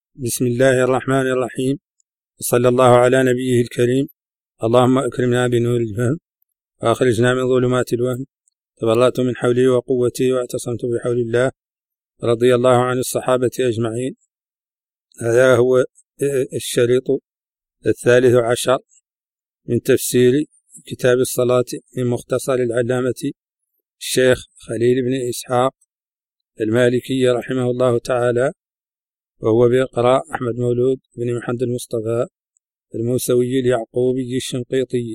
بسم الله الرحمن الرحيم، وصلى الله على نبيه الكريم. اللهم أكرمنا بنور الفهم وأخرجنا من ظلمات الوهم. تبرأت من حولي وقوتي واعتصمت بحول الله، رضي الله عن الصحابة أجمعين. هذا هو الشريط 13 من تفسير كتاب الصلاة من مختصر العلامة الشيخ خليل بن إسحاق المالكي رحمه الله تعالى، وهو بإقراء أحمد مولود بن محمد المصطفى الموسوي اليعقوبي الشنقيطي.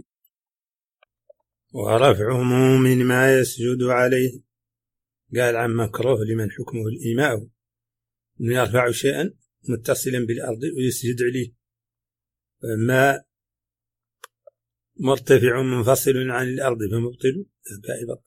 ورفع عموم ما يسجد عليه، قال عن مكروه لمن حكمه الإيماء، أنه يرفع شيئا متصلا بالأرض ويسجد عليه، ما مرتفع منفصل عن الأرض فمبطل كائبا.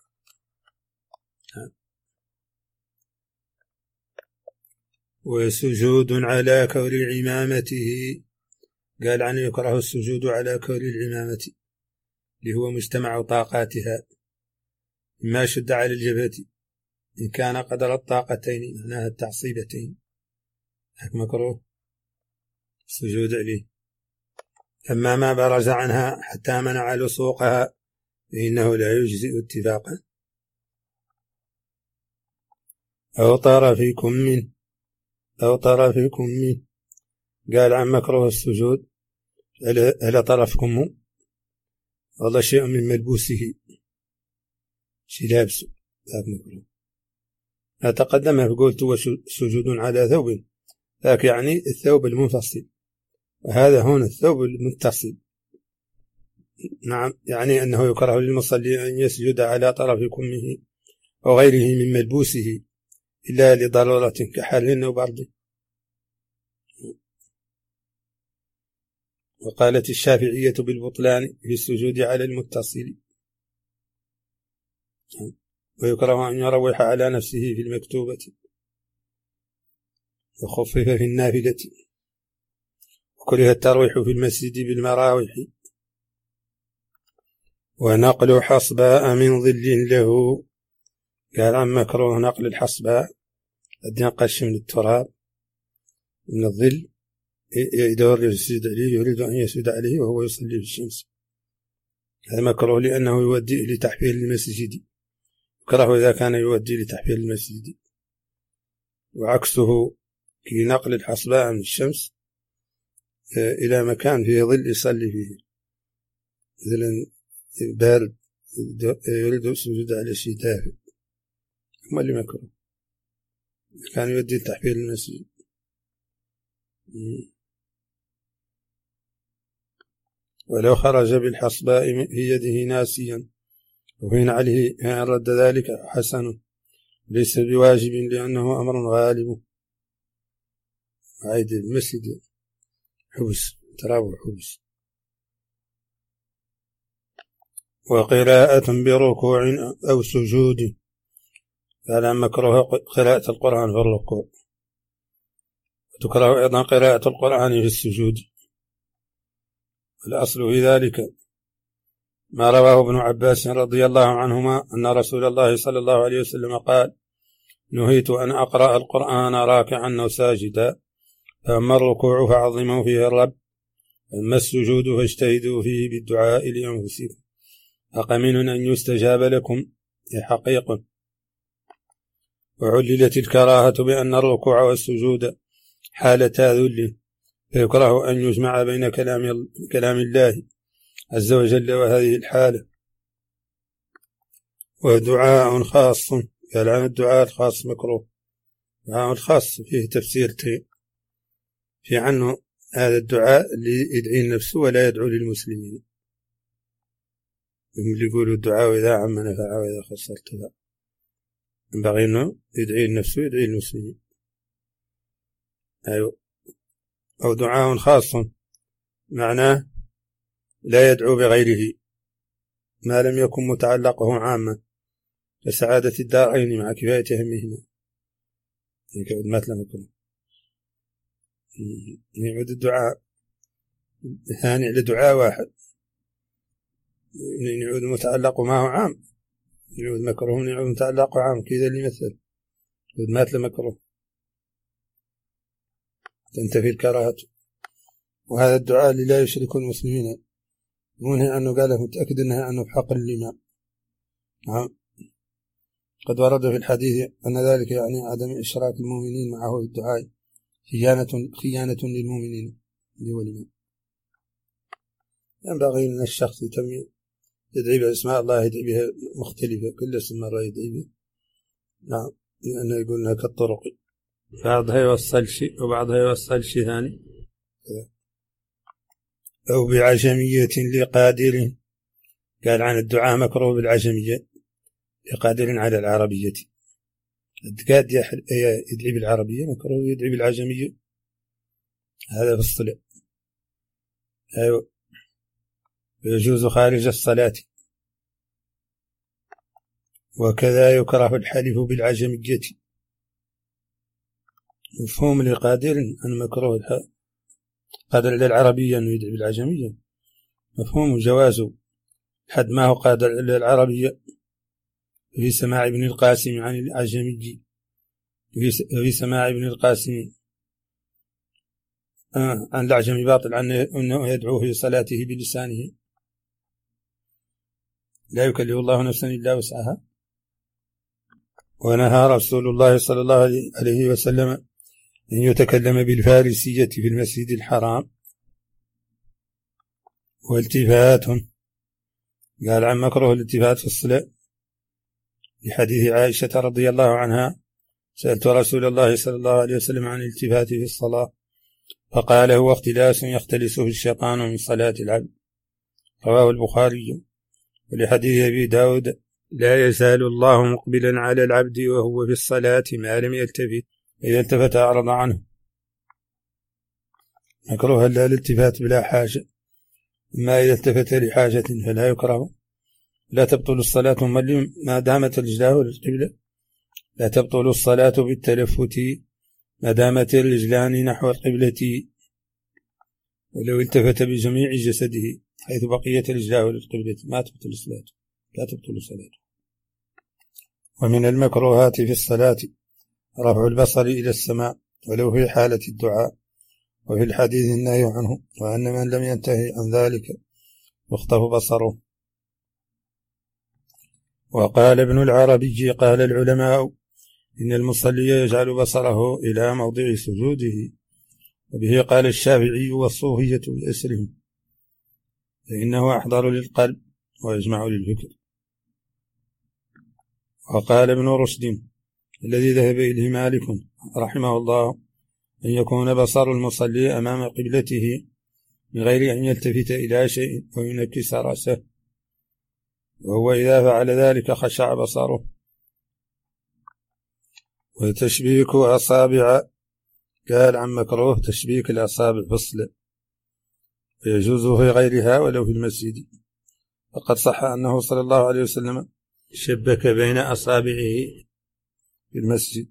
وسجود على كور عمامته، قال عنه يكره السجود على كور العمامة اللي هو مجتمع طاقاتها، ما شد على الجبهة إن كان قدر الطاقتين، معناها التعصيبتين، مكروه السجود عليه. أما ما برز عنها حتى منع لصوقها فإنه لا يجزئ اتفاقا. أو طرف كم، قال عن مكروه السجود على طرف كمه، والله شيء من ملبوسه، شيء لابسه، ذاك مكروه. ما تقدم فقلت هو سجود على ثوب، ذاك يعني الثوب المنفصل، وهذا هنا الثوب المتصل. نعم، يعني أنه يكره للمصلي أن يسجد على طرف كمه أو غيره من ملبوسه إلا لضرورة كحر أو برد. وقالت الشافعية بالبطلان في السجود على المتصل. ويكره أن يروح على نفسه في المكتوبة، وخفف في النافلة. وكره الترويح في المسجد بالمراوح. ونقل حصباء من ظل له، قال عن مكروه نقل الحصباء، قد ينقش من التراب من الظل، يدور يسجد عليه، يريد أن يسجد عليه وهو يصلي في الشمس، هذا مكروه لأنه يودي لتحفير المسجد، يكره إذا كان يودي لتحفير المسجد. وعكسه في نقل الحصباء من الشمس إلى مكان فيه ظل يصلي فيه، مثلا بارد يريد السجود على شيء دافئ، هم اللي مكروه كان يودي لتحفير المسجد. ولو خرج بالحصباء في يده ناسيا وفين عليه إن رد ذلك حسن، ليس بواجب لأنه أمر غالب. عيد المسجد حبس، تراوح حبس. وقراءة بركوع أو سجود، فلا مكروه قراءة القرآن في الركوع، وتكره أيضا قراءة القرآن في السجود. الأصل في ذلك ما رواه ابن عباس رضي الله عنهما أن رسول الله صلى الله عليه وسلم قال: نهيت أن أقرأ القرآن راكعا أو ساجدا، فأما الركوع فعظموا فيه الرب، أما السجود فاجتهدوا فيه بالدعاء لأنفسكم، أقمن أن يستجاب لكم حقيق. وعللت الكراهة بأن الركوع والسجود حالتا ذل، فيكره أن يجمع بين كلام الله عز وجل وهذه الحالة. ودعاء خاص، قال عن الدعاء الخاص مكروه. دعاء الخاص فيه تفسيرتين، في عنه هذا الدعاء اللي يدعي لنفسه ولا يدعو للمسلمين، اللي يقولوا الدعاء إذا عم نفع وإذا خسر تبع، ينبغي أنه يدعي لنفسه ويدعي للمسلمين. أيوة. أو دعاء خاص معناه لا يدعو بغيره ما لم يكن متعلقه عاما لسعادة الدارين مع كفاية همهما، يكاد مثل مكروه. يعود الدعاء ثاني لدعاء واحد، يعود متعلق معه عام، يعود مكروه يعود متعلق عام، كذا اللي مثل يعود مثل مكروه. تنتفي الكراهة. وهذا الدعاء اللي لا يشرك المسلمين، منهي عنه، قال متأكد أنه عنه بحق الإمام. نعم. قد ورد في الحديث أن ذلك يعني عدم إشراك المؤمنين معه في الدعاء، خيانة للمؤمنين والإمام. ينبغي من الشخص يدعي بأسماء الله، يدعي بها مختلفة، كل اسم مرة يدعي به. نعم، لأنه يقول لها كالطرق، بعضها يوصل شيء وبعضها يوصل شيء ثاني. أو بعجمية لقادر، قال عن الدعاء مكروه بالعجمية لقادر على العربية. الدقاد يدعي بالعربية، مكروه يدعي بالعجمية، هذا في الصلاة. أيوة. يجوز خارج الصلاة. وكذا يكره الحلف بالعجمية. مفهوم لقادر أن مكروه قادر على العربية أنه يدعي بالعجمية، مفهوم جوازه حد ما هو قادر على العربية في سماع ابن القاسم عن العجمي، في سماع ابن القاسم عن العجمي باطل، أنه يدعو في صلاته بلسانه، لا يكلف الله نفسا إلا وسعها. ونهى رسول الله صلى الله عليه وسلم أن يتكلم بالفارسية في المسجد الحرام. والتفات، قال عن مكروه الالتفات في الصلاة لحديث عائشة رضي الله عنها: سألت رسول الله صلى الله عليه وسلم عن الالتفات في الصلاة، فقال: هو اختلاس يختلسه الشيطان من صلاة العبد. رواه البخاري. ولحديث أبي داود: لا يزال الله مقبلا على العبد وهو في الصلاة ما لم يلتفت، إذا التفت أعرض عنه. مكروه الالتفات بلا حاجة، ما إذا التفت لحاجة فلا يكره. لا تبطل الصلاة ما دامت رجلاه للقبلة، لا تبطل الصلاة بالتلفت ما دامت الرجلان نحو القبلة، ولو التفت بجميع جسده حيث بقيت رجلاه للقبلة ما تبطل الصلاة، لا تبطل الصلاة. ومن المكروهات في الصلاة رفع البصر إلى السماء ولو في حالة الدعاء، وفي الحديث النهي عنه، وأن من لم ينتهي عن ذلك يخطف بصره. وقال ابن العربي: قال العلماء إن المصلي يجعل بصره إلى موضع سجوده، وبه قال الشافعي والصوفية بأسرهم، فإنه أحضر للقلب ويجمع للفكر. وقال ابن رشد الذي ذهب إليه مالك رحمه الله: أن يكون بصر المصلي أمام قبلته بغير أن يلتفت إلى شيء وينكس رأسه، وهو إذا فعل ذلك خشع بصره. وتشبيك أصابع، قال عن مكروه تشبيك الأصابع في الصلاة، ويجوز في غيرها ولو في المسجد، فقد صح أنه صلى الله عليه وسلم شبك بين أصابعه في المسجد.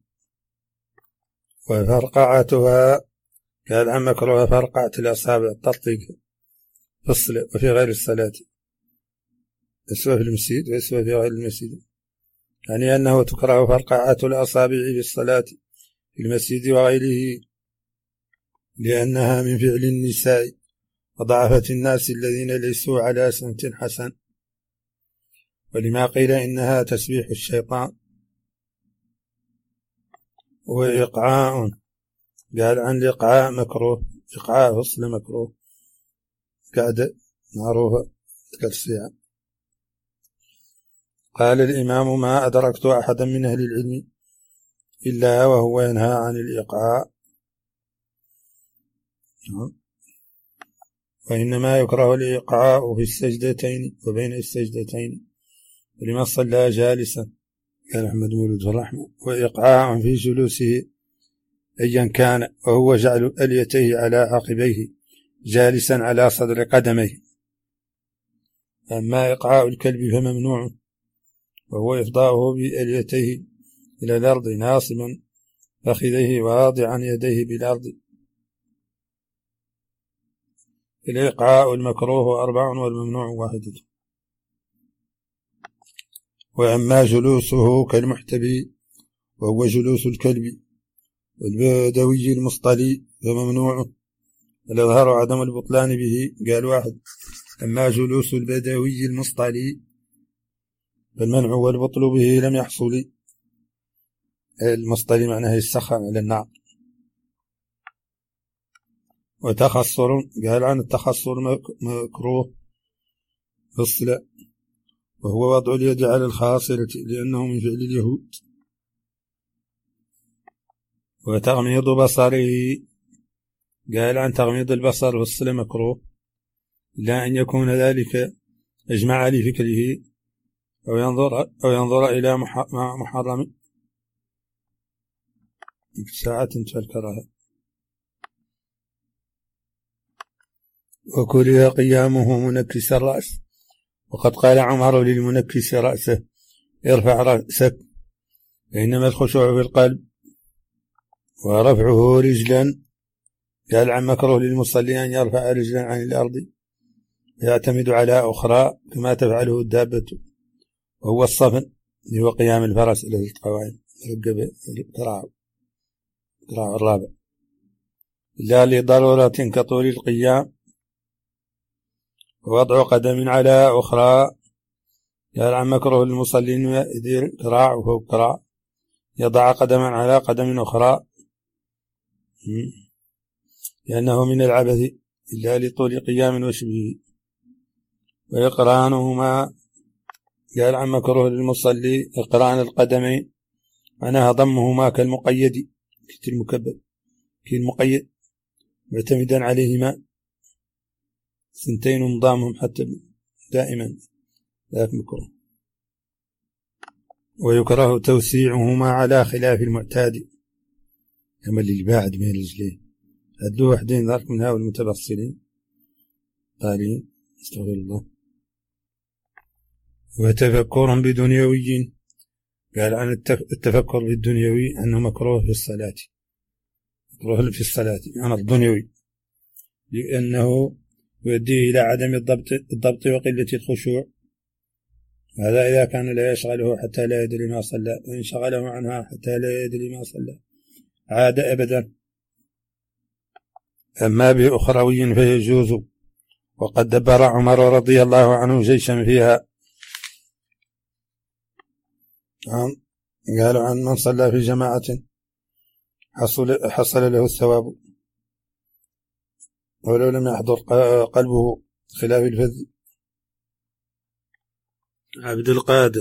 وفرقعتها، قال عن مكروه فرقعة الأصابع التطبيق في الصلاة وفي غير الصلاة، سواء في المسجد وسواء في غير المسجد، يعني أنه تكره فرقعة الأصابع في الصلاة في المسجد وغيره، لأنها من فعل النساء وضعفة الناس الذين ليسوا على سمت حسن، ولما قيل إنها تسبيح الشيطان. وإقعاء، قال عن الإقعاء مكروه، إقعاء فصل مكروه، قاعدة معروفة كالسيعة. قال الإمام: ما أدركت أحدا من أهل العلم إلا وهو ينهى عن الإقعاء، وإنما يكره الإقعاء في السجدتين وبين السجدتين، ولما صلى جالسا، قال أحمد مولود الرحمة. وإقعاء في جلوسه أيا كان، وهو جعل أليتيه على عقبيه جالسا على صدر قدميه. أما إقعاء الكلب فممنوع، وهو إفضاؤه بأليتيه إلى الأرض ناصبا فخذيه واضعا يديه بالأرض. الإقعاء المكروه 4 والممنوع 1. وأما جلوسه كالمحتبي وهو جلوس الكلب، والبدوي المصطلي فممنوع، والإظهار عدم البطلان به. قال واحد: أما جلوس البدوي المصطلي فالمنع والبطل به لم يحصل. المصطلي معناه يسخن على النار. وتخصر، قال عن التخصر مكروه في الصلاة، وهو وضع اليد على الخاصرة لأنه من فعل اليهود. وتغميض بصره، قال عن تغميض البصر في الصلاة مكروه، إلا أن يكون ذلك أجمع لفكره أو ينظر إلى محرم ساعة تفكرها. وكره قيامه منكس الرأس، وقد قال عمر للمنكس رأسه: ارفع رأسك، فإنما الخشوع في القلب. ورفعه رجلا، قال عن مكروه للمصلي أن يرفع رجلا عن الأرض ويعتمد على أخرى كما تفعله الدابة، وهو الصفن، هو قيام الفرس إلى القوائم قراء الرابع، إلا لضرورة كطول القيام. ووضع قدم على أخرى، قال عن مكروه للمصلي أن يدير كراع وفوق كراع، يضع قدما على قدم أخرى، لأنه من العبث إلا لطول قيام وشبهه. وإقرانهما، قال عن مكروه للمصلي إقران القدمين، معناها ضمهما كالمقيد، كالمكبب كالمقيد، معتمدا عليهما سنتين مضامهم حتى دائما، ذاك مكروه. ويكره توسيعهما على خلاف المعتاد، كما اللي بعد بين رجليه، هدو وحدين ذاك من هؤلاء المتبصرين قالين استغفر الله. وتفكر بدنيوي، قال عن التفكر بالدنيوي أنه مكروه في الصلاة، مكروه في الصلاة عن الدنيوي، لأنه يؤدي إلى عدم الضبط وقلة الخشوع. هذا إذا كان لا يشغله حتى لا يدري ما صلى، وإن شغله عنها حتى لا يدري ما صلى عاد أبدا. أما بأخروي فيجوز، وقد دبر عمر رضي الله عنه جيشا فيها. قالوا عن من صلى في جماعة حصل له الثواب ولو لم يحضر قلبه، خلاف الفذ. عبد القادر: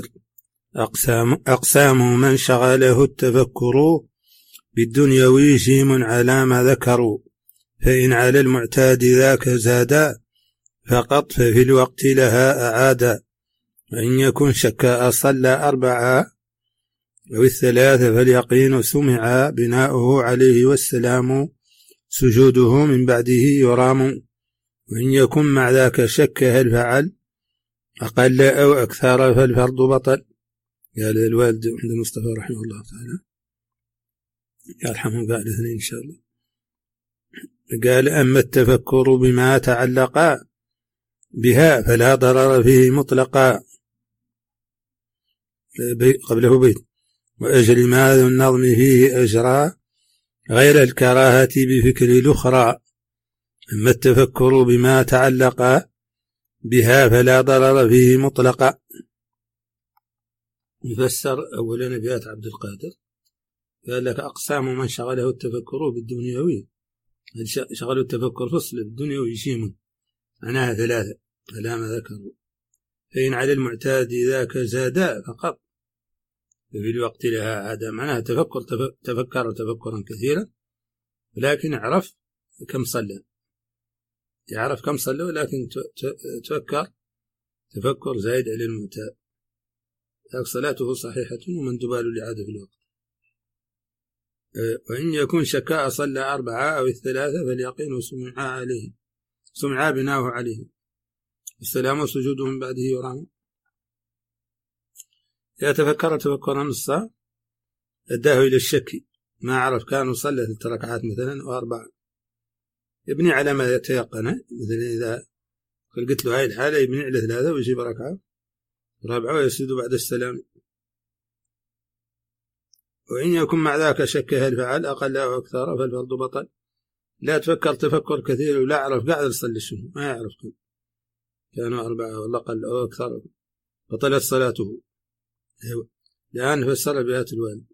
أقسام من شغله التفكر بالدنيوي جيم على ما ذكروا، فإن على المعتاد ذاك زادا فقط، ففي الوقت لها أعادا. وإن يكن شك أصلى 4 أو 3 فاليقين سمع بناؤه عليه والسلام، سجوده من بعده يرام. وإن يكن مع ذاك شك هل فعل أقل أو أكثر فالفرض بطل. قال الوالد عند المصطفى رحمه الله تعالى، يرحمه بعد 2 إن شاء الله، قال: أما التفكر بما تعلق بها فلا ضرر فيه مطلقا. قبله بيت: وأجل ما ذو النظم فيه أجرى غير الكراهة بفكر الأخرى. أما التفكر بما تعلق بها فلا ضرر فيه مطلقا. يفسر أولا أبيات عبد القادر، قال لك: أقسام من شغله التفكر بالدنيوي، شغله التفكر فصل بالدنيوي جيم، معناها 3 على ما ذكروا. فإن على المعتاد ذاك زادا فقط، ففي الوقت لها عادة، معناها تفكر تفكرا كثيرا، ولكن اعرف كم صلى، يعرف كم صلى، ولكن تفكر تفكر زائد على المعتاد، صلاته صحيحة ومندوبة للإعادة في الوقت. وإن يكون شكاء صلى 4 أو 3 فاليقين سمع بناه عليه، السلام سجوده من بعده يرام. يتفكر تفكرا نصا أداه إلى الشك، ما عرف كانوا صلى 3 ركعات مثلا و4، يبني على ما يتيقن. مثلا إذا قلت له هاي الحالة يبني على 3 ويجيب ركعة 4 ويسجد بعد السلام. وإن يكن مع ذاك شك هل فعل أقل أو أكثر فالفرض بطل. لا تفكر تفكر كثير ولا أعرف قاعد يصلي شنو ما يعرف كانوا 4 ولا أقل أو أكثر بطلت صلاته لأن فسر بآية الوالد.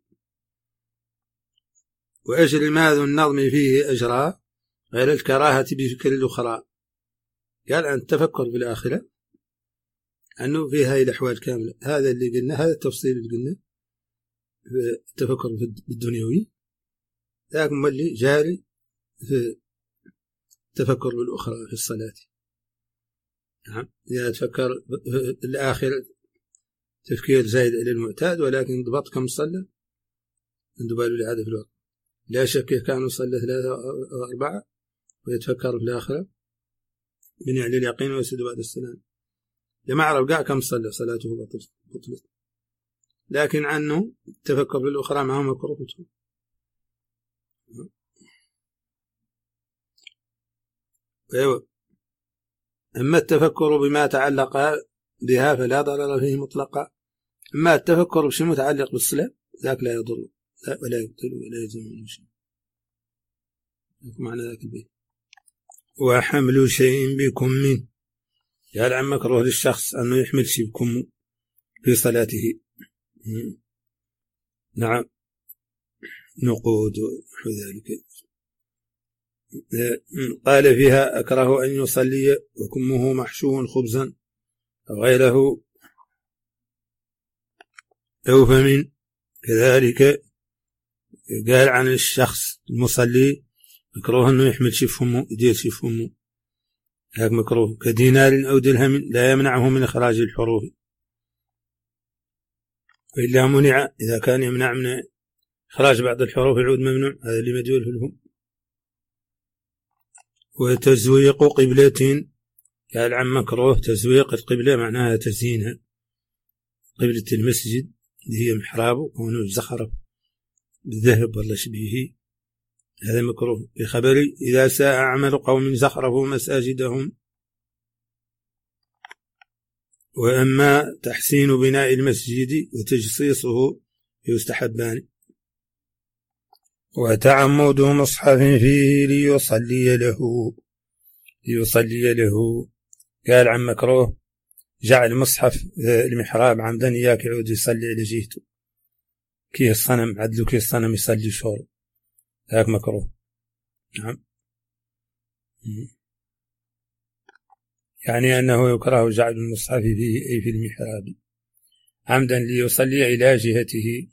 وأجر ماذا النظم فيه أجرى غير الكراهة بفكر الأخرى. قال عن التفكر بالآخرة أنه في هاي الأحوال كاملة. هذا اللي قلنا هذا التفصيل اللي قلنا في التفكر في الدنيوي لكن اللي جاري في التفكر بالأخرى في الصلاة. نعم إذا تفكر الآخرة تفكير زايد إلى المعتاد ولكن ضبط كم صلى عنده باله العادة في الوقت. لا شك كانوا صلى 3 أو 4 ويتفكر في الآخرة بناء على اليقين ويسجد بعد السلام. لما عرف قاع كم صلى صلاته بطلت. لكن عنه التفكر بالأخرى ما هو مكروه. أيوة. أما التفكر بما تعلق بها فلا ضرر فيه مطلقا. أما التفكر بشيء متعلق بالصلاة ذاك لا يضر ولا يبطل ولا يلزم منه شيء. معنى ذاك البيت. وحمل شيء بكم قال عن مكروه للشخص أنه يحمل شيء بكم في صلاته. نعم نقود وذلك. قال فيها أكره أن يصلي وكمه محشو خبزا أو غيره أو فمن. كذلك قال عن الشخص المصلي مكروه أنه يحمل شيء فمه يدير شيء فمه هذا مكروه كدينار أو درهم لا يمنعه من إخراج الحروف وإلا منع. إذا كان يمنع من إخراج بعض الحروف يعود ممنوع. هذا اللي مجهول في الفم. وتزويق قبلة قال عن مكروه تزويق القبلة معناها تزيينها قبلة المسجد اللي هي محرابه كونه زخرف بالذهب ولا شبيهه هذا مكروه. بخبر إذا ساء عمل قوم زخرفوا مساجدهم. وأما تحسين بناء المسجد وتجصيصه يستحبان. وتعمد مصحف فيه ليصلي له قال عن مكروه جعل مصحف المحراب عمدا إياك يعود يصلي على جهته كي الصنم عدلو كي الصنم يصلي شور هذا مكروه. نعم يعني أنه يكره جعل المصحف فيه أي في المحراب عمدا ليصلي إلى جهته.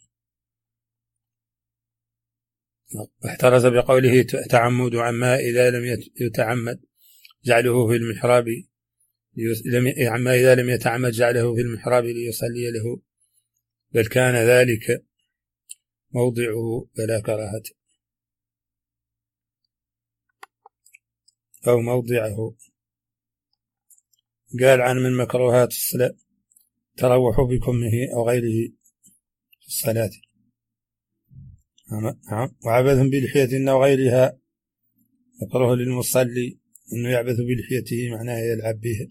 واحترز بقوله تعمد عما إذا لم يتعمد جعله في المحراب عما إذا لم يتعمد جعله في المحراب ليصلي له بل كان ذلك موضعه فلا كراهة أو موضعه. قال عن من مكروهات الصلاة تروح بكمه أو غيره في الصلاة. وعبث بلحية أو غيرها مكروه للمصلي أنه يعبث بلحيته معناه يلعب بها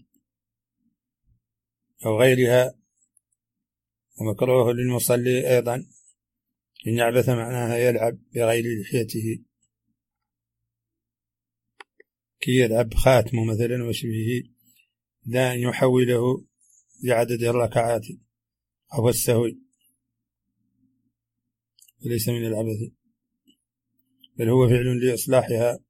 أو غيرها. ومكروه للمصلي أيضا أن يعبث معناها يلعب بغير لحيته كي يلعب خاتمه مثلا وشبهه لا أن يحوله لعدد الركعات أو السهو وليس من العبث بل هو فعل لإصلاحها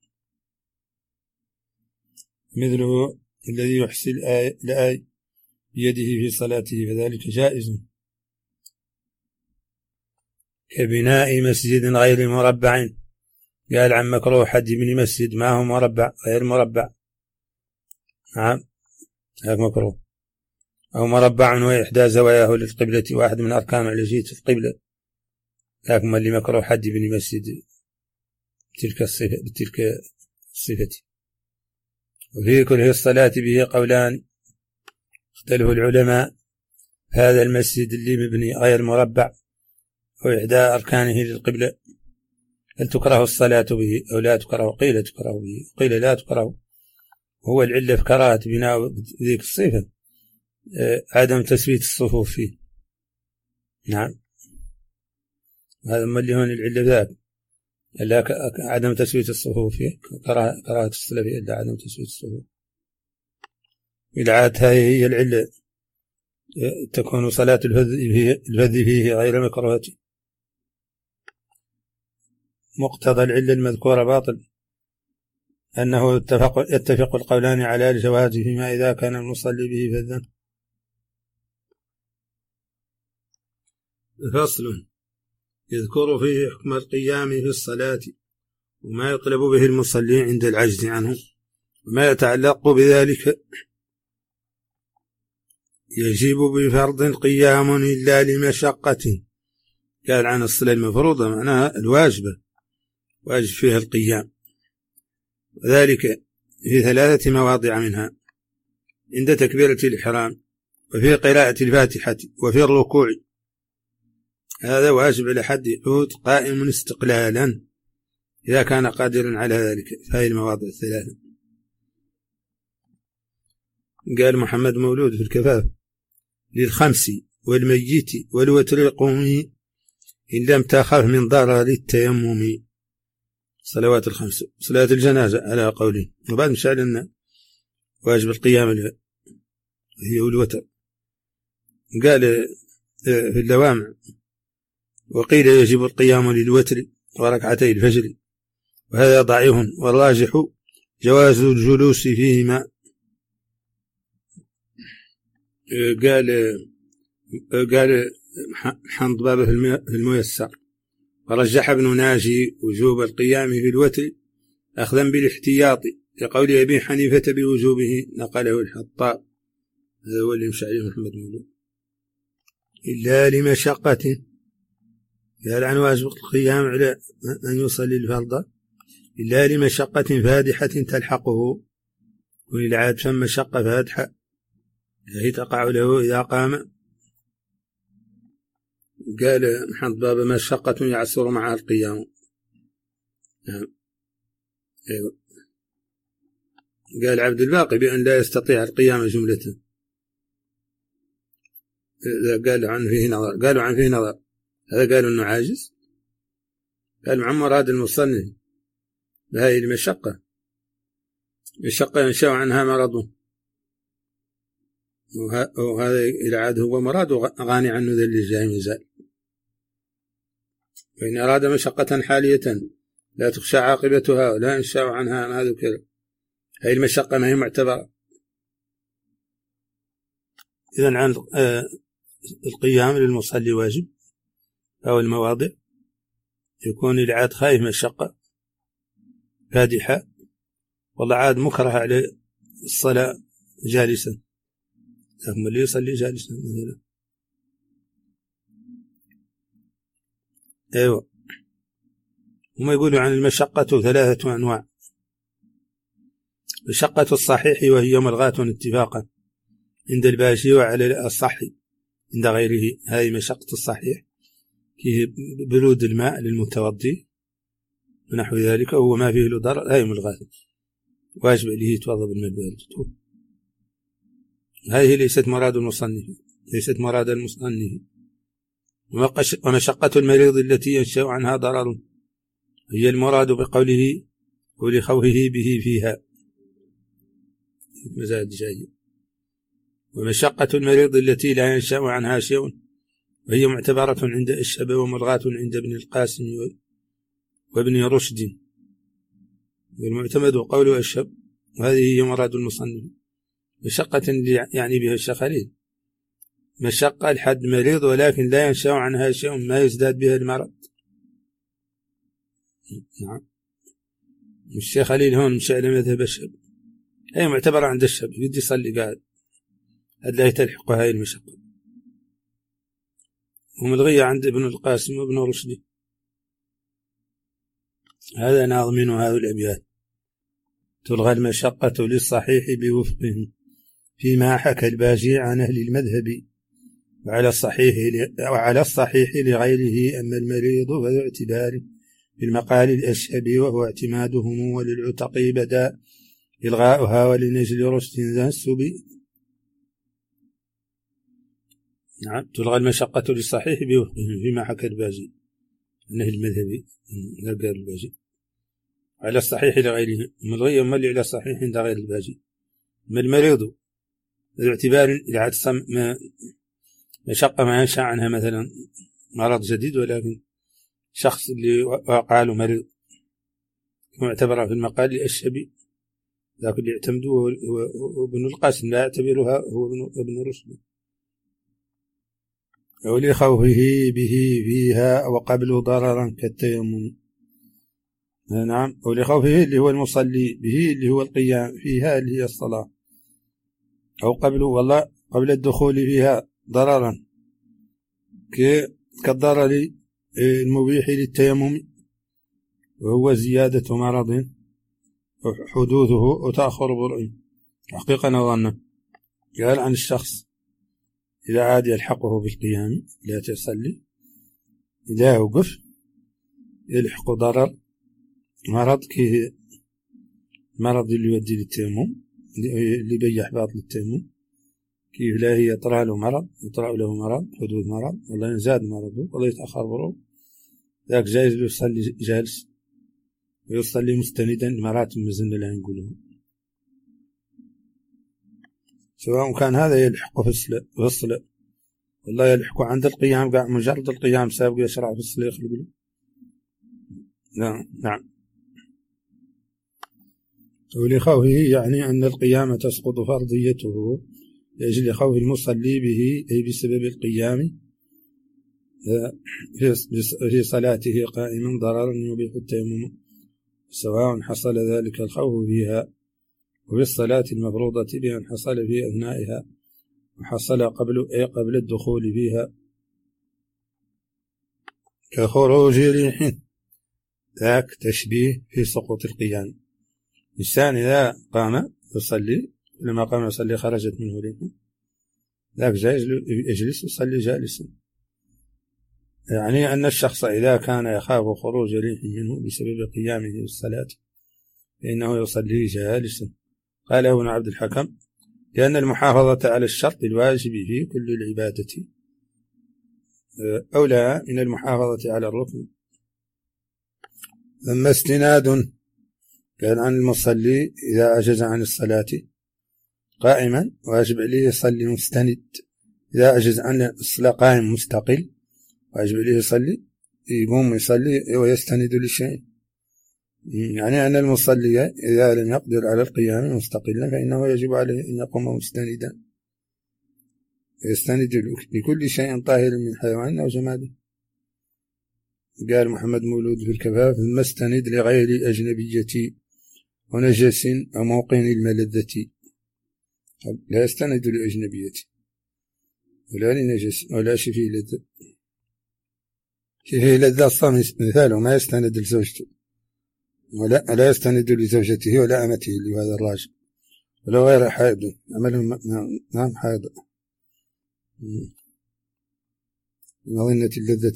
مثله الذي يحصي الآي بيده في صلاته فذلك جائز. كبناء مسجد غير مربع قال عن مكروه حد من مسجد ما هو مربع غير مربع. نعم هذا مكروه. أو مربع وإحدى زواياه للقبلة واحد من أركان على جهة القبلة لكن اللي مكروه حد من مسجد بتلك الصفة. وفي كل الصلاة به قولان اختلف العلماء. هذا المسجد اللي مبني غير مربع وإحدى أركانه للقبلة هل تكره الصلاة به أو لا تكره؟ قيل تكره به قيل لا تكره. هو العلة في كراهة بناء ذيك الصفة عدم تسوية الصفوف فيه. نعم هذا ما اللي هون العلة ذاك إلا عدم تسوية الصفوف، كراهة الصلاة فيه إلا عدم تسوية الصفوف. بالعادة هي العلة، تكون صلاة الفذ فيه غير مكروهة. مقتضى العلة المذكورة باطل، أنه يتفق القولان على الجواز فيما إذا كان المصلي به فذا. فصل يذكر فيه حكم القيام في الصلاة وما يطلب به المصلي عند العجز عنه وما يتعلق بذلك. يجب بفرض قيام إلا لمشقة، قال عن الصلاة المفروضة معناها الواجبة، واجب فيها القيام، وذلك في 3 مواضع منها: عند تكبيرة الإحرام، وفي قراءة الفاتحة، وفي الركوع. هذا واجب على حد يعود قائم استقلالا إذا كان قادرا على ذلك. فهي المواضع 3. قال محمد مولود في الكفاف: للخمس والميت والوتر قومي إن لم تخف من ضرر التيمم. صلوات الخمس، صلاة الجنازة على قوله، وبعد مشاء لنا واجب القيام هي والوتر. قال في اللوامع: وقيل يجب القيام للوتر وركعتي الفجر، وهذا ضعيف، والراجح جواز الجلوس فيهما. قال حنظبة في الميسر: ورجح ابن ناجي وجوب القيام في الوتر أخذا بالاحتياط لقول أبي حنيفة بوجوبه، نقله الحطاب. هذا هو اللي يمشي عليه محمد مولود. إلا لمشقة، قال عن واجب القيام على أن يصلي الفرض إلا لمشقة فادحة تلحقه، وللعاد ثم مشقة فادحة هي تقع له إذا قام. قال محمد باب: مشقة يعسر معها القيام. أيوة. قال عبد الباقي بأن لا يستطيع القيام جملة. قالوا عنه فيه نظر. هذا قالوا أنه عاجز. قال معمر هذا المصنف بهذه المشقة، مشقة ينشأ عنها مرض، وهذا إلى عاد هو مراد غاني عنه ذل الجاه مزال. وإن أراد مشقة حالية لا تخشى عاقبتها ولا ينشأ عنها ما ذكر، هذه المشقة ما هي معتبرة. إذن عن القيام للمصلي واجب، أو المواضع يكون العاد خايف مشقة فادحة، والله عاد مكره على الصلاة جالسا، لكن اللي يصلي جالسا مثلا. أيوة. هم يقولوا عن المشقة 3 أنواع: مشقة الصحيح وهي ملغاة اتفاقا عند الباشي وعلى الصحي عند غيره. هذه مشقة الصحيح فيه برود الماء للمتوضي ونحو ذلك، وهو ما فيه له ضرر، هذه ملغاة واجب عليه يتوضا بالماء البارد. هذه ليست مراد المصنف. ومشقة المريض التي ينشأ عنها ضرر هي المراد بقوله ولخوفه به فيها مزاد جاي. ومشقة المريض التي لا ينشأ عنها شيء وهي معتبرة عند الشاب وملغاة عند ابن القاسم وابن رشد، والمعتمد قول الشاب، وهذه هي مراد المصنف. مشقة يعني بها الشخالين، مشقة الحد مريض ولكن لا ينشأ عنها شيء ما يزداد بها المرض. نعم. الشيخ خليل هون مشى على مذهب الشاب، هي معتبرة عند الشاب، يدي يصلي قاعد، هذا لا تلحق هاي المشقة. وملغية عند ابن القاسم وابن رشد. هذا ناظمين هذه الأبيات: تلغى المشقة للصحيح بوفقهم فيما حكى الباجي عن أهل المذهب، وعلى الصحيح لغيره. أما المريض فذو اعتبار بالمقال الأشهب، وهو اعتمادهم، وللعتق بدا إلغاؤها ولنجل رشد ذا السب. نعم. تلغى المشقة للصحيح بوفقهم فيما حكى الباجي. النهي المذهبي لا غير الباجي على الصحيح لغيره، ملغي ملي على الصحيح عند غير الباجي. ما المريض باعتبار إذا عاد مشقة ما ينشأ عنها مثلا مرض جديد، ولكن شخص اللي وقع له مريض معتبر في المقال الشبي ذاك اللي اعتمدوه وابن القاسم لا يعتبرها هو ابن رشد. ولخوفه به فيها وقبله ضررا كالتيمم. نعم، ولخوفه اللي هو المصلي، به اللي هو القيام فيها اللي هي الصلاة، أو قبله والله قبل الدخول فيها ضررا كالضرر المبيح للتيمم، وهو زيادة مرض حدوثه وتأخر برء حقيقة وظنا. قال عن الشخص إذا عاد يلحقه بالقيام لا تصلي، إذا وقف يلحق ضرر مرض كيه مرض اللي يودي للتيمم، اللي بيح باطل التيمم، كيف لا هي يطرأ له مرض حدوث مرض، والله يزاد مرضه والله يتأخر برء، ذاك جائز له يصلي جالس ويصلي مستندا مرات مزن لا نقوله، سواء كان هذا يلحق في الصلاة والله يلحق عند القيام، قاع مجرد القيام سابق يشرع في الصلاة يخلق له. نعم. ولخوفه يعني أن القيام تسقط فرضيته لأجل خوف المصلي به، أي بسبب القيام في صلاته قائما ضررا يبيح التيمم، سواء حصل ذلك الخوف فيها وفي الصلاة المفروضة بأن حصل في أثنائها وحصل قبل الدخول فيها، كخروج ريح، ذاك تشبيه في سقوط القيام. الإنسان إذا قام يصلي لما قام يصلي خرجت منه ريح، ذاك جائز يجلس يصلي جالسا، يعني أن الشخص إذا كان يخاف خروج ريح منه بسبب قيامه بالصلاة فإنه يصلي جالسا. قال ابن عبد الحكم لأن المحافظة على الشرط الواجب في كل العبادة أولى من المحافظة على الركن. أما استناد كان عن المصلي إذا عجز عن الصلاة قائما واجب عليه يصلي مستند، إذا عجز عن الصلاة قائم مستقل واجب عليه يصلي يقوم يصلي ويستند للشيء، يعني أن المصلي إذا لم يقدر على القيام مستقلا فإنه يجب عليه أن يقوم مستندا يستند لكل شيء طاهر من حيوان أو جماد. قال محمد مولود في الكفاف ثم استند لغير أجنبية ونجس أو موقن الملذة، لا يستند لأجنبية ولا لنجس ولا شفيه لذة. شفيه لذة الصمت مثاله ما يستند لزوجته ولا يستند لزوجته ولا أمته لهذا الراجل ولا غير حائض عمل نعم حائض مظنة اللذة،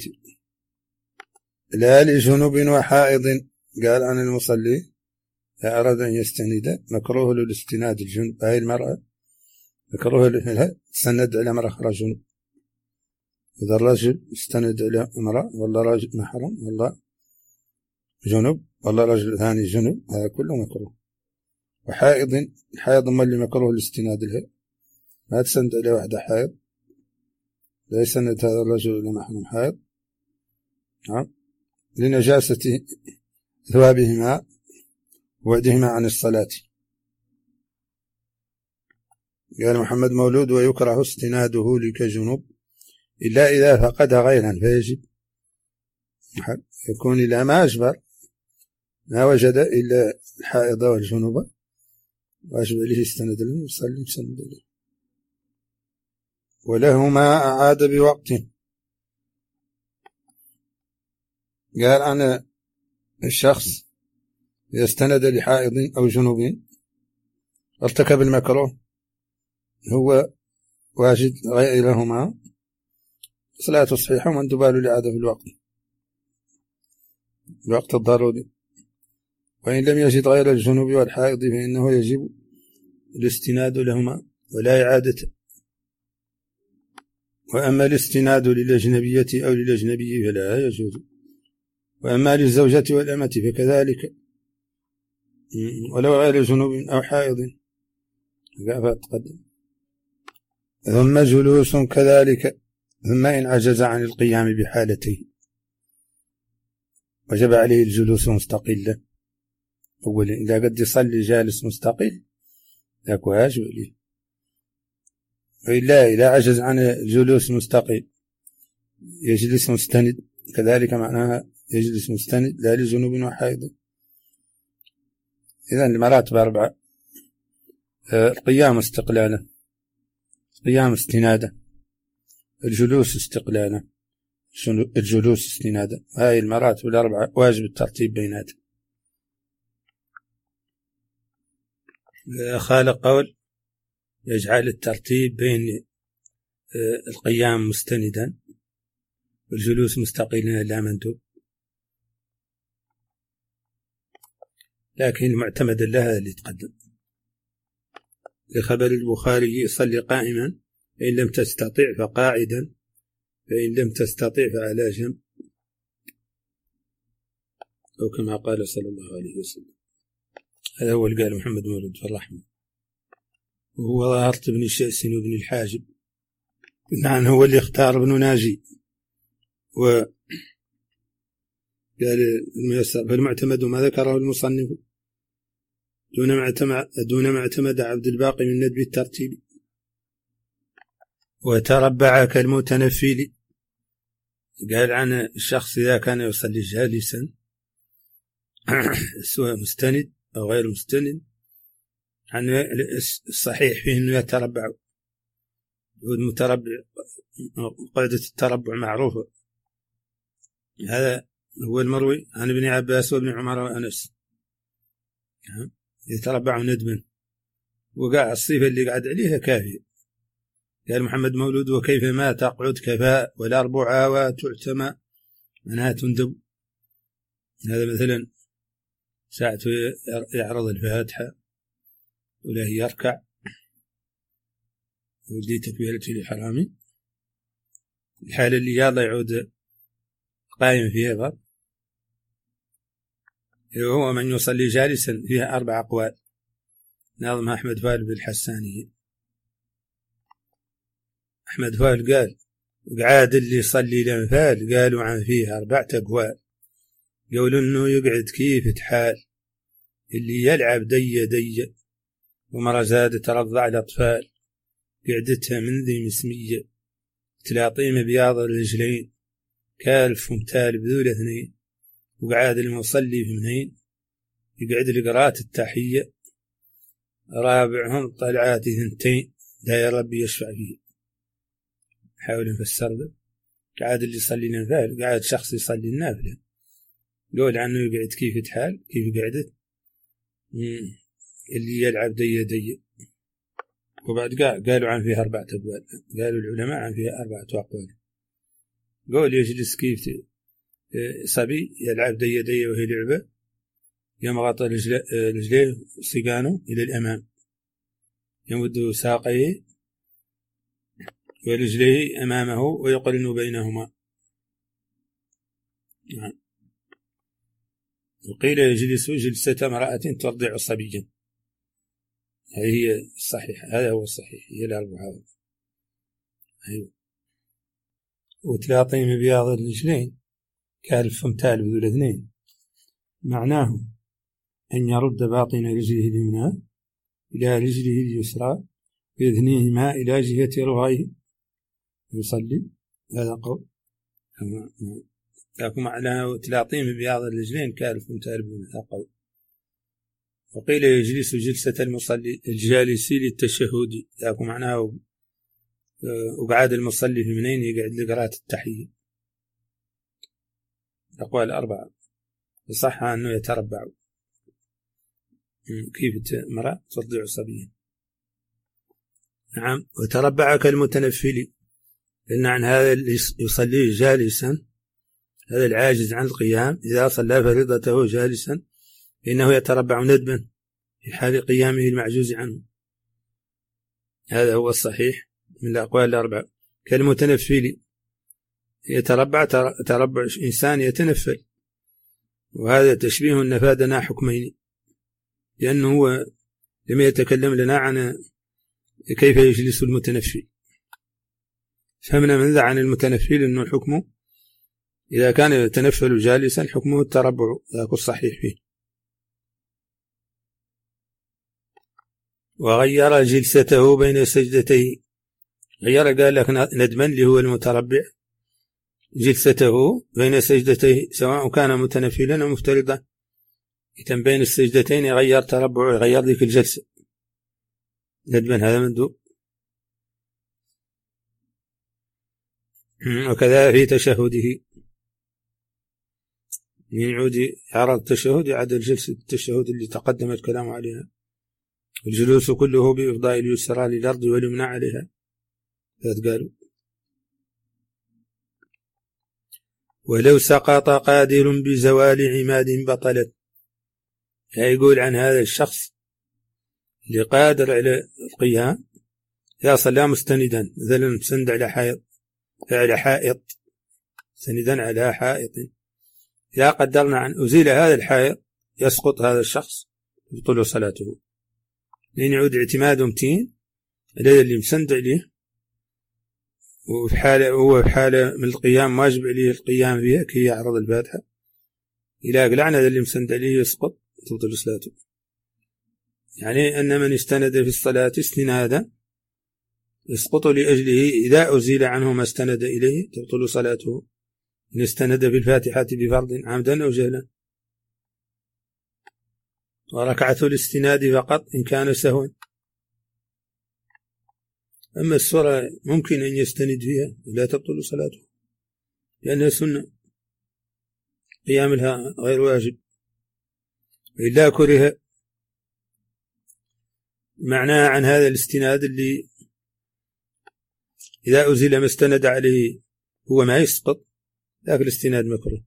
لا لجنوب وحائض. قال عن المصلي إذا أراد أن يستند مكروه له الاستناد الجنوب، هاي المرأة مكروه له تستند على امرأة أخرى جنوب، إذا الرجل يستند على امرأة والله راجل محرم والله جنوب والله رجل ثاني جنوب، هذا كله مكروه. وحائض الحائض ما اللي مكروه الاستناد لها، ما تستند على واحدة حائض، لا يستند هذا الرجل إلى محرم حائض لنجاسة ثوابهما وبعدهما عن الصلاة. قال محمد مولود ويكره استناده لكجنوب إلا إذا فقد غيرا فيجب يكون إلى ما أجبر ما وجد إلا الحائض والجنوب واجب عليه استند له يصلي يستند له. ولهما أعاد بوقت. قال أنا الشخص يستند لحائض أو جنوب ارتكب المكروه هو واجد غيرهما صلاة صحيحة واندبال لعادة في الوقت الضروري، وإن لم يجد غير الجنوب والحائض فإنه يجب الاستناد لهما ولا إعادة. وأما الاستناد للأجنبية أو للأجنبي فلا يجوز، وأما للزوجة والأمة فكذلك ولو غير جنوب أو حائض فتقدم. ثم جلوس كذلك، ثم إن عجز عن القيام بحالته وجب عليه الجلوس مستقلا. أولا إذا قد يصلي جالس مستقل ذاك واجب عليه، وإلا إذا عجز عن الجلوس مستقل يجلس مستند، كذلك معناها يجلس مستند لا لجنوب وحائض. إذن المراتب 4: القيام استقلالا، القيام استنادا، الجلوس استقلالا، الجلوس استنادا. هذه المراتب 4 واجب الترتيب بيناتها. خالق قول يجعل الترتيب بين القيام مستندا والجلوس مستقلا لا مندوب، لكن المعتمد لها اللي تقدم لخبر البخاري: صلي قائما فإن لم تستطع فقاعدا فإن لم تستطع فعلى جنب، أو كما قال صلى الله عليه وسلم. هذا هو اللي قال محمد مولود في الرحمة، وهو ظاهرة بن الشأس وابن الحاجب. نعم هو اللي اختار ابن ناجي وقال الميسر: فالمعتمد ما ذكره المصنف دون ما اعتمد عبد الباقي من ندب الترتيب. وتربع كالمتنفل، قال عن الشخص إذا كان يصلي جالسا سواء مستند أو غير مستند، عن الصحيح فيه أنه يتربع، والمتربع قاعدة التربع معروفة. هذا هو المروي عن ابن عباس وابن عمر وأنس، يتربع ندما، وقع الصفة اللي قعد عليها كافية. قال محمد مولود: وكيف ما تقعد كفاء والأربع وتعتمى منها تندب. هذا مثلا ساعة يعرض الفاتحة ولا يركع ودي تكبيرة الإحرام، الحالة اللي يلا يعود قائم فيها فرض. هو من يصلي جالسا فيها 4 أقوال، ناظم أحمد فال بالحسانية. أحمد فال قال: قعاد اللي يصلي الأنفال قالوا عن فيها 4 أقوال. قولوا إنه يقعد كيف تحال، اللي يلعب دي ومرة زاد ترضع الأطفال، قعدتها من ذي مسمية تلاطيم بياض الرجلين، كالف ومتال بذول 2، وقعاد المصلي في 2 يقعد لقراءة التحية، رابعهم طلعات 2 لا يا ربي يشفع فيه. حاول نفسر ذا. قعاد اللي يصلي النافلة، قعاد شخص يصلي النافلة قول عنه يقعد كيف تحال كيف قعدت اللي يلعب دي. وبعد قالوا عن فيها 4 أقوال، قالوا العلماء عن فيها 4 أقوال. قول يجلس كيف صبي يلعب دي وهي لعبة، يمغط رجليه صقانه إلى الأمام، يمد ساقيه ورجليه أمامه ويقرن بينهما. وقيل يجلس جلسة امرأة ترضع صبيا. هذه هي الصحيح، هذا هو الصحيح، هي الأربعة. أيوة. وتلاطيم بياض الرجلين كالف ومتال بذول 2 معناه أن يرد باطن رجله اليمنى إلى رجله اليسرى ويثنيهما إلى جهة رغيه يصلي. هذا قول. لكن معناه تلاطيم بياض الرجلين كالف ومتال بذول 2، هذا قول. وقيل يجلس جلسة المصلي الجالسي للتشهد، لكن معناه وقعد المصلي في منين يقعد لقراءة التحية. أقوال 4. صح أنه يتربع كيف مرأة ترضع صبيا. نعم. وتربع كالمتنفل، قلنا عن هذا اللي يصلي جالسا، هذا العاجز عن القيام إذا صلى فريضته جالسا إنه يتربع ندبا في حال قيامه المعجوز عنه. هذا هو الصحيح من الأقوال 4. كالمتنفل يتربع تربع إنسان يتنفل وهذا تشبيه نفادنا حكمين، لأنه هو لم يتكلم لنا عن كيف يجلس المتنفل. فهمنا من ذا عن المتنفل أنه الحكم إذا كان يتنفل جالسا حكمه التربع، ذاك الصحيح فيه. وغير جلسته بين سجدتيه، غير قال لك ندما اللي هو المتربع جلسته بين سجدتيه سواء كان متنفلا أو مفترضا، إذن بين السجدتين يغير تربع، يغير ذيك الجلسة ندما، هذا مندوب. وكذا في تشهده، يعود يعرض التشهد يعدل جلسة التشهد اللي تقدم الكلام عليها. الجلوس كله بإفضاء اليسرى للأرض واليمنى عليها، هذا قالوا. ولو سقط قادر بزوال عماد بطلت، يقول عن هذا الشخص اللي قادر على القيام يا صلى مستندا، مثلا مستند على حائط سندا على حائط، إذا قدرنا أن أزيل هذا الحائط يسقط هذا الشخص يبطل صلاته، لأن يعود اعتماد متين على اللي مسند عليه، وهو في حالة من القيام واجب عليه القيام بها كي يعرض الفاتحة، إذا قلعنا هذا اللي مسند عليه يسقط تبطل صلاته. يعني أن من استند في الصلاة استنادا يسقط لأجله إذا أزيل عنه ما استند إليه تبطل صلاته، إن استند في الفاتحة بفرض عمدا أو جهلا. وركعة الاستناد فقط إن كان سهوا، أما السورة ممكن أن يستند فيها ولا تبطل صلاته لأنها سنة، قيام لها غير واجب، وإلا كره. معناها عن هذا الاستناد اللي إذا أزيل ما استند عليه هو ما يسقط، لكن الاستناد مكروه.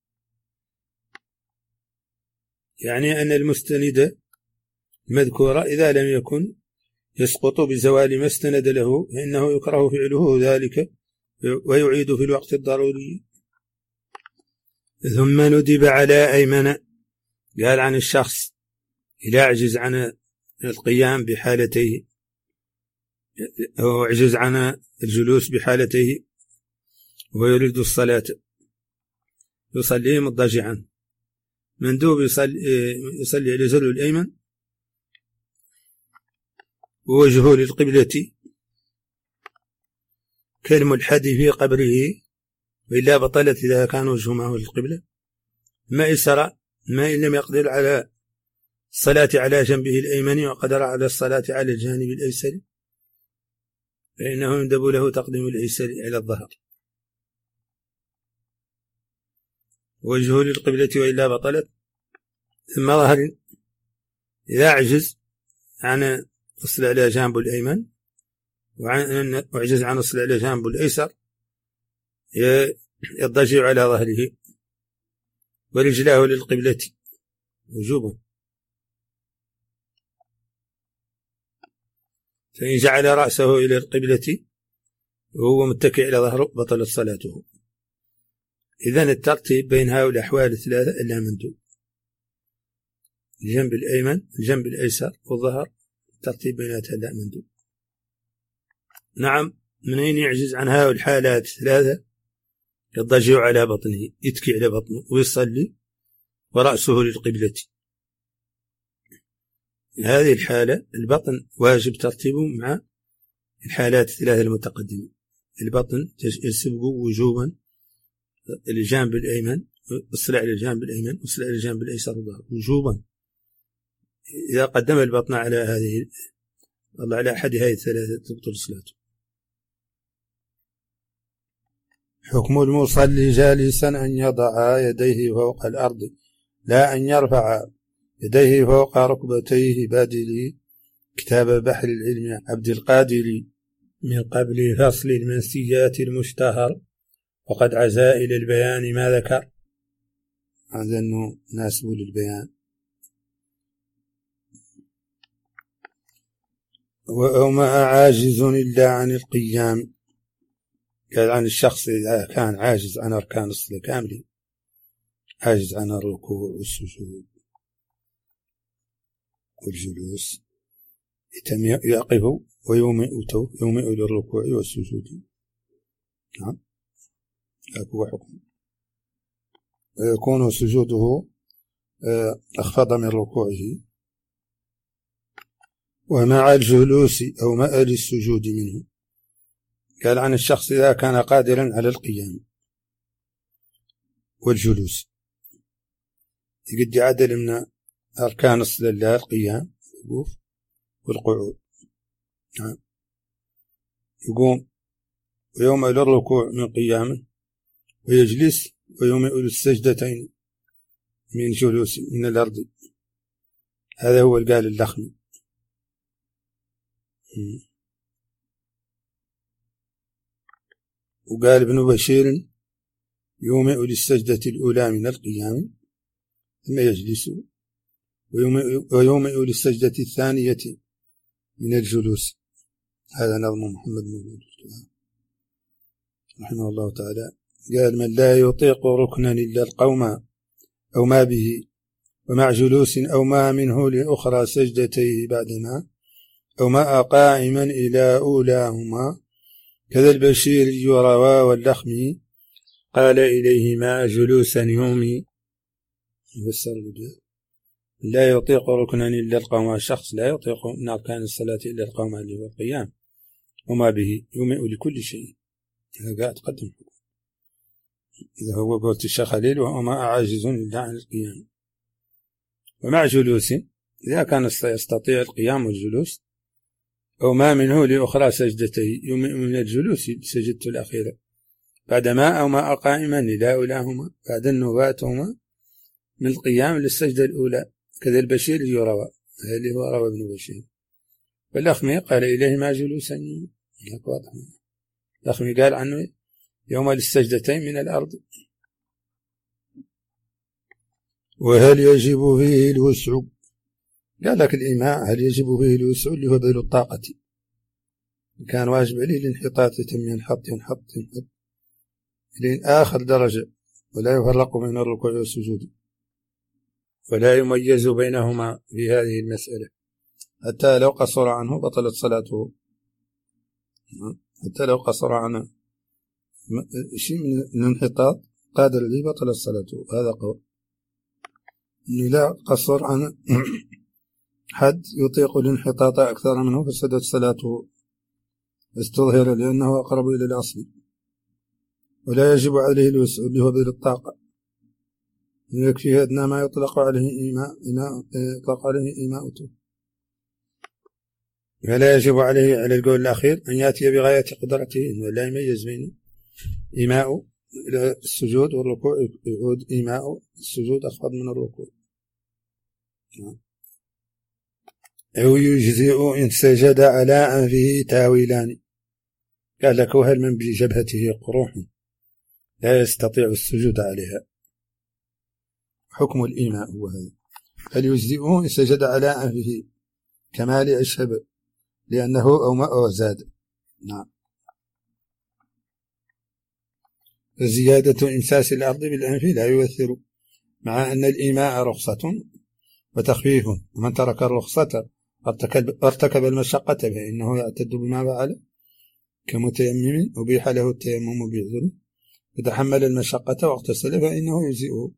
يعني أن المستند المذكورة إذا لم يكن يسقط بزوال ما استند له فإنه يكره فعله ذلك ويعيد في الوقت الضروري. ثم ندب على أيمن، قال عن الشخص إذا عجز عن القيام بحالتيه أو عجز عن الجلوس بحالتيه ويريد الصلاة يصلي مضجعا، مندوب يصلي على زلو الأيمن ووجهه للقبلة كالملحد في قبره، وإلا بطلت إذا كان وجهه معه للقبلة. ما إسرى ما إن لم يقدر على الصلاة على جنبه الأيمن وقدر على الصلاة على الجانب الأيسر فإنه يندب له تقديم الأيسر إلى الظهر وجهه للقبلة وإلا بطلت. ثم ظهر إذا عجز عن الصلاة على جانب الأيمن وعجز عن الصلاة على جانب الأيسر يضجع على ظهره ورجلاه للقبلة وجوبا، فإن جعل رأسه إلى القبلة وهو متكئ على ظهره بطلت صلاته. إذن الترتيب بين هؤلاء الأحوال الثلاثة إلا مندوب، الجنب الأيمن الجنب الأيسر والظهر، الترتيب بيناتها لا مندوب. نعم، منين يعجز عن هؤلاء الحالات الثلاثة يضجع على بطنه، يتكي على بطنه ويصلي ورأسه للقبلة. هذه الحالة البطن واجب ترتيبه مع الحالات الثلاثة المتقدمة. البطن يسبق وجوبا الجانب الأيمن، الصلاة على الجانب الأيمن والصلاة على الجانب الأيسر وجوبا. إذا قدم البطن على هذه الله على أحد هذه الثلاثة تبطل صلاته. حكم المصلي جالسا أن يضع يديه فوق الأرض لا أن يرفع يديه فوق ركبتيه. بادلي كتاب بحر العلم عبد القادر من قبل فصل المنسيات المشتهر وقد عزا إلى البيان ما ذكر. هذا أنه ناسب للبيان. وما عاجز إلا عن القيام، قال عن الشخص إذا كان عاجز عن أركان الصلاة كاملة عاجز عن الركوع والسجود والجلوس يقف ويومئ للركوع والسجود. نعم، هو حكم. ويكون سجوده أخفض من ركوعه، ومع الجلوس أو مآل السجود منه. قال عن الشخص إذا كان قادرا على القيام والجلوس، يقد عدل من أركان الصلاة القيام والوقوف والقعود. نعم، يقوم ويومئ للركوع من قيامه، ويجلس ويومئ للسجدتين من جلوس من الأرض. هذا هو القال اللخمي. وقال ابن بشير يومئ للسجدة الأولى من القيام ثم يجلس، ويومئ للسجدة الثانية من الجلوس. هذا نظم محمد مولود رحمه الله تعالى. قال من لا يطيق ركنا إلا القوم أو ما به، ومع جلوس أو ما منه لأخرى سجدتيه بعدما، أو ما قائما إلى أولاهما، كذا البشير روى واللخمي قال إليهما جلوسا يومي. يفسر لا يطيق ركنا إلا القوم، الشخص لا يطيق من أركان الصلاة إلا القوم اللي هو القيام، وما به يومئ لكل شيء. هذا قاعد تقدم إذا هو قلت الشيخ خليل وما عاجز إلا عن القيام. ومع جلوس إذا كان يستطيع القيام والجلوس، أو ما منه لأخرى سجدتي يومئ من الجلوس سجدت الأخيرة بعدما، أو ما قائما إلى أولاهما بعد النوباتهما من القيام للسجدة الأولى، كذا البشير يروى اللي هو روى ابن بشير. واللخمي قال إليهما جلوسا يومي. واضح. اللخمي قال عنه يوم للسجدتين من الأرض. وهل يجب فيه الوسع؟ قال لك الإيماء هل يجب فيه الوسع اللي هو بذل الطاقة، كان واجب عليه الانحطاط، يتم ينحط إلى آخر درجة، ولا يفرق بين الركوع والسجود، ولا يميز بينهما في هذه المسألة، حتى لو قصر عنه بطلت صلاته، حتى لو قصر عنه شيء من الانحطاط قادر لي بطلت صلاته. هذا قول إنه لا قصر عن حد يطيق الانحطاط أكثر منه فسدت صلاته، استظهر لأنه أقرب إلى الأصل. ولا يجب عليه الوسع اللي هو بذل الطاقة، يكفي أدنى ما يطلق عليه إيماؤته. فلا يجب عليه على القول الأخير أن يأتي بغاية قدرته، ولا يميز بين إيماء إلى السجود والركوع، يعود إيماء السجود أخفض من الركوع. أو يجزئ إن سجد على أنفه تاويلان. قال لك وهل من بجبهته قروح لا يستطيع السجود عليها، حكم الإيماء هو هذا. هل يجزئ إن سجد على أنفه كمال أشهب لأنه أومأ وزاد. نعم. زيادة إمساس الأرض بالأنف لا يؤثر، مع أن الإيماء رخصة وتخفيف، ومن ترك الرخصة ارتكب المشقة فإنه يعتد بما فعل، كمتيمم أبيح له التيمم بعذره، فتحمل المشقة واغتسل فإنه يجزئه.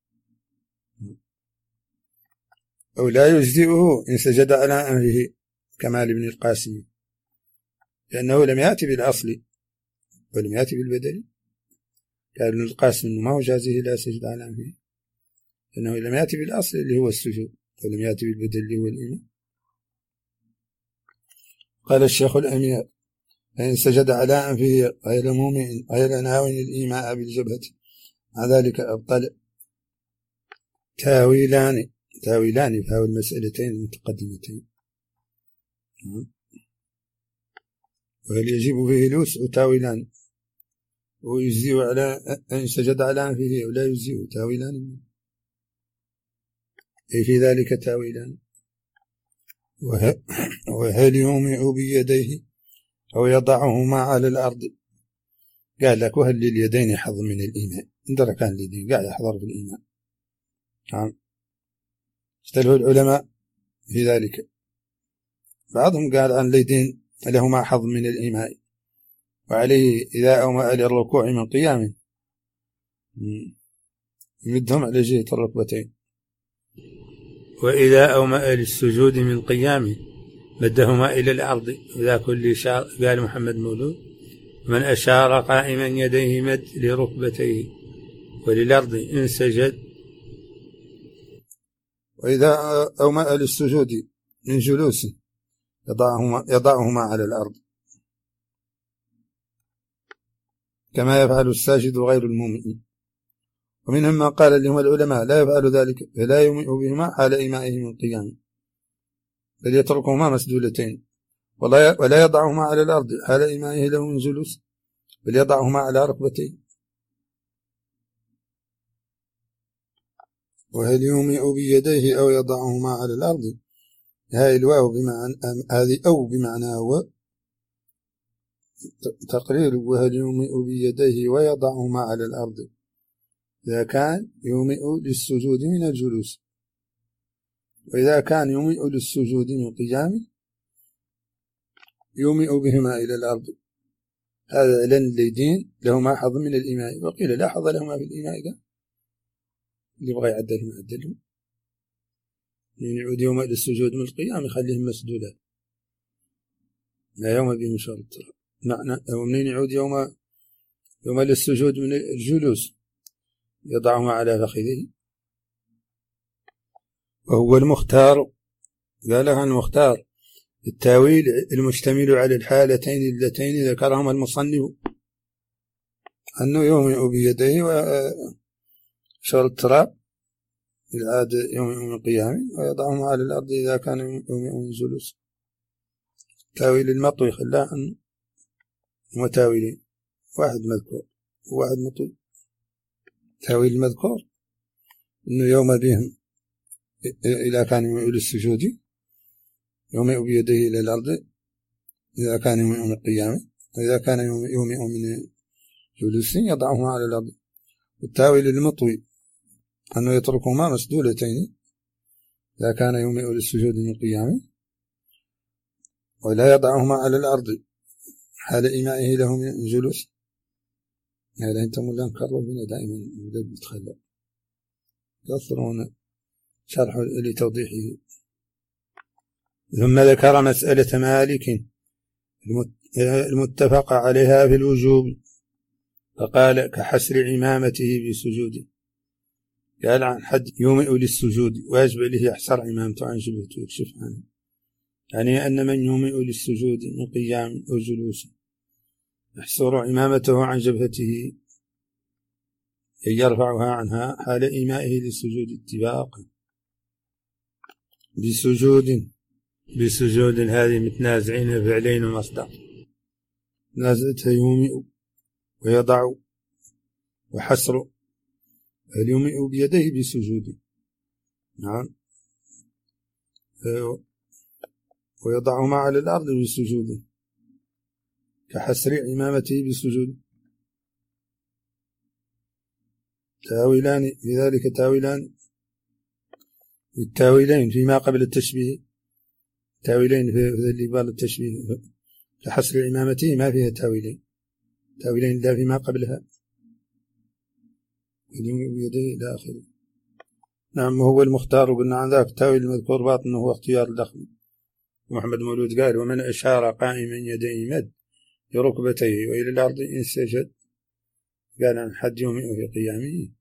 أو لا يجزئه إن سجد على أنفه كما لابن القاسم، لأنه لم يأتي بالأصل ولم يأتي بالبدل. قال ابن القاسم إنه ما هو جازه لا سجد على أنفه، لأنه لم يأتي بالأصل اللي هو السجود، ولم يأتي بالبدل اللي هو الإيمان. قال الشيخ الأمير فإن سجد على أنفه غير مؤمن غير ناوٍ الإيماء بالجبهة، مع ذلك أبطل تاويلان فهو المسألتين المتقدمتين. وهل يجب فيه الوسع تاويلان، ويجزئ على أن سجد على أنفه ولا يجزئ تاويلان، أي في ذلك تاويلان. وهل يومئ بيديه أو يضعهما على الأرض. قال لك وهل لليدين حظ من الإيمان، إن كان اليدين قاعد يحضر في الإيمان، نعم. اختلف العلماء في ذلك. بعضهم قال عن اليدين لهما حظ من الإيماء، وعليه إذا أومأ للركوع من قيام يمدهم على جهة الركبتين، وإذا أومأ للسجود من قيام مدهما إلى الأرض. إذا كل شار قال محمد مولود من أشار قائما يديه مد لركبتيه وللأرض إن سجد. وإذا أومأ للسجود من جلوس يضعهما على الأرض كما يفعل الساجد غير المومئ. ومنهم من قال لهم العلماء لا يفعل ذلك فلا يومئ بهما حال إيمائه من قيام، بل يتركهما مسدولتين ولا يضعهما على الأرض حال إيمائه له من جلوس، بل يضعهما على ركبتين. وهل يومئ بيديه أو يضعهما على الأرض، هذه الواو بمعنى هذه أو بمعنى هو تقرير. وهل يومئ بيديه ويضعهما على الأرض إذا كان يومئ للسجود من الجلوس، وإذا كان يومئ للسجود من قيام يومئ بهما إلى الأرض. هذا لأن اليدين لهما حظ من الإيماء، وقيل لا حظ لهما في الإيماء، اللي يبغى يعدلهم يعدلهم. من يعود يوم للسجود من القيام يخليهم مسدودات لا يوم بهم شرط معنى. ومنين يعود يوم للسجود من الجلوس يضعهما على فخذه. وهو المختار، قالها المختار التاويل المشتمل على الحالتين اللتين ذكرهما المصنف، أنه يومئ بيديه وشر التراب العادة يومئ من قيام ويضعهما على الأرض إذا كان يومئ من جلوس. تاويل المطوي خلاه عنه وتاويلين، واحد مذكور وواحد مطوي. تاويل المذكور أنه يوم بهم إذا كان يومئ للسجود يومئ بيديه إلى الأرض إذا كان يومئ من قيام، وإذا كان يومئ من جلوس يضعهما على الأرض. والتاويل المطوي أنه يتركهما مسدولتين إذا كان يومئ للسجود من قيام ولا يضعهما على الأرض حال إيمائه له من جلوس. هذا أنتم لا نكرر بنا دائما نتخلق كثرون شرح لتوضيحه. ثم ذكر مسألة مالك المتفق عليها في الوجوب، فقال كحسر عمامته بسجوده. قال عن حد يومئ للسجود ويجب له يحسر عمامته عن شبهته يكشف عنه، يعني أن من يومئ للسجود من قيام أو جلوس يحسر عمامته عن جبهته يرفعها عنها حال إيمائه للسجود اتفاقا. بسجود هذه متنازعين فعلين ومصدر. نازلتها يومئ ويضع وحسر، اليومئ بيديه بسجود نعم، ويضعهما على الأرض بسجود كحسر عمامته بسجود. تاويلان في ذلك، تاويلان التاويلين فيما قبل التشبيه، تاويلين في اللي قبل التشبيه كحسر عمامته ما فيها تاويلين لا فيما قبلها اليوم بيديه إلى آخره. نعم هو المختار. وقلنا عن ذاك التاويل المذكور باطنه هو اختيار الدخل. محمد مولود قال ومن أشار قائما يديه مد لركبتيه وإلى الأرض إن سجد. قال عن حد يومئ في قيامه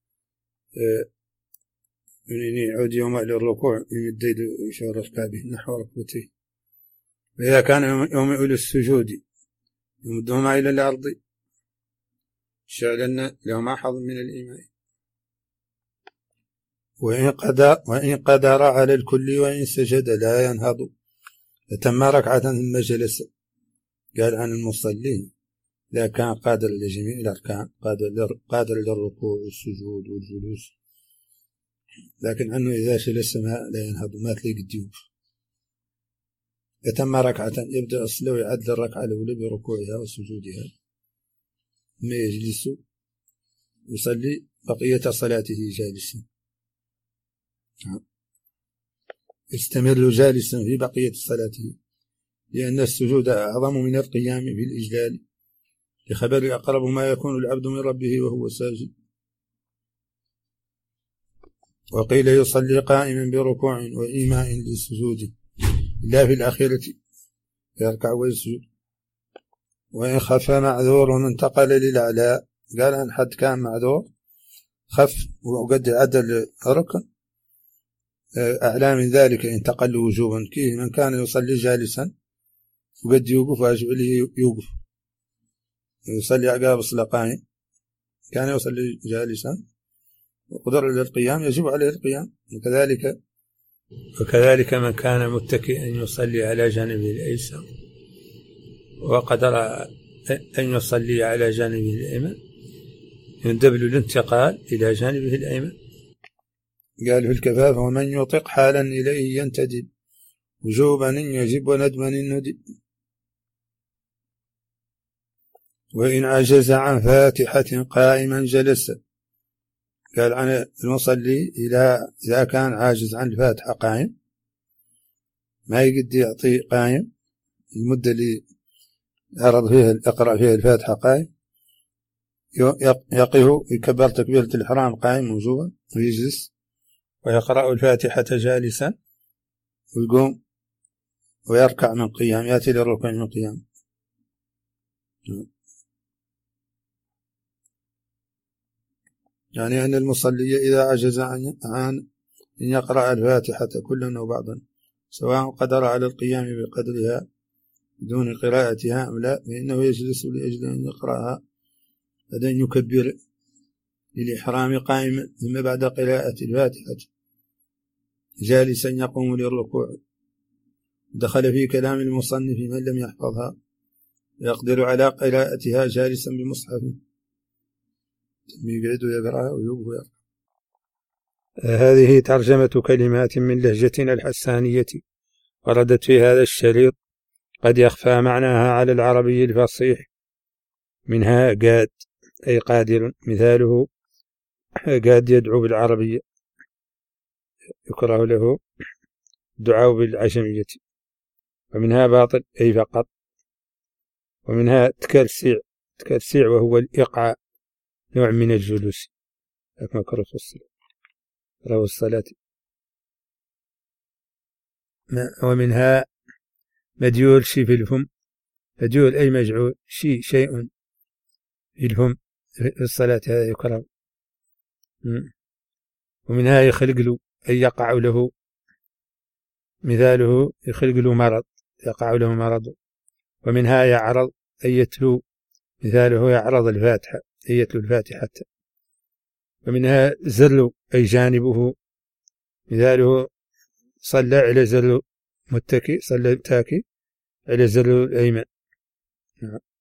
يعود يوم للركوع يمد يشور ركابه نحو ركبتيه، وإذا كان يومئ للسجود يمدهما إلى الأرض شعلنا لهما حظ من الإيمان. وإن قدر على الكل وإن سجد لا ينهض فتم ركعة ثم جلس. قال عن المصلين إذا كان قادر لجميع الأركان قادر للركوع والسجود والجلوس، لكن عنه إذا جلس لا ينهض ما تلاقي الديوف. يتم ركعة يبدأ الصلاة ويعد الركعة الأولى بركوعها وسجودها ثم يجلس يصلي بقية صلاته جالسا. يستمر جالسا في بقية صلاته، لأن السجود أعظم من القيام في الإجلال، لخبر أقرب ما يكون العبد من ربه وهو ساجد. وقيل يصلي قائما بركوع وإيماء للسجود، إلا في الأخيرة يركع ويسجد. وإن خف معذور انتقل للأعلى، قال أن حد كان معذور خف وقد عدل ركن أعلى من ذلك انتقل وجوبا، كيه من كان يصلي جالسا وقد يوقف واجب عليه يوقف يصلي عقاب الصلاة قائم، كان يصلي جالسا وقدر للقيام يجب عليه القيام. وكذلك من كان متكئا يصلي على جانبه الأيسر وقدر أن يصلي على جانبه الأيمن يندب الانتقال إلى جانبه الأيمن. قال في الكفاف: ومن يطق حالا إليه ينتدب، وجوبا يجب وندما ندب. وإن عجز عن فاتحة قائما جلس، قال عن المصلي إذا كان عاجز عن الفاتحة قائم، ما يقدر يعطي قائم المدة اللي يعرض فيها يقرأ فيها الفاتحة قائم، يقف يكبر تكبيرة الإحرام قائم وجوبا ويجلس ويقرأ الفاتحة جالسا ويقوم ويركع من قيام، يأتي للركوع من قيام. يعني أن المصلي إذا عجز عن أن يقرأ الفاتحة كلا أو بعضا، سواء قدر على القيام بقدرها دون قراءتها أم لا، فإنه يجلس لأجل أن يقرأها بعد أن يكبر للإحرام قائما، ثم بعد قراءة الفاتحة جالسا يقوم للركوع. دخل في كلام المصنف من لم يحفظها يقدر على قراءتها جالسا بمصحف، يقعد ويقرأها ويوقف. هذه ترجمة كلمات من لهجتنا الحسانية وردت في هذا الشريط، قد يخفى معناها على العربي الفصيح. منها قاد أي قادر، مثاله قاد يدعو بالعربية، يكره له دعاء بالعجمية. ومنها باطل أي فقط. ومنها تكرسيع وهو الإقعاء، نوع من الجلوس مكروه في الصلاة. ومنها مديول شي في الفم، مديول أي مجعول، شيء في الفم في الصلاة، هذا يكره. ومنها يخلق له أي يقع له، مثاله يخلق له مرض، يقع له مرض. ومنها يعرض أي يتلو، مثاله يعرض الفاتحة أي يتلو الفاتحة. ومنها زل أي جانبه، مثاله صلى على زل متكي، صلى تاكي على زل الأيمن.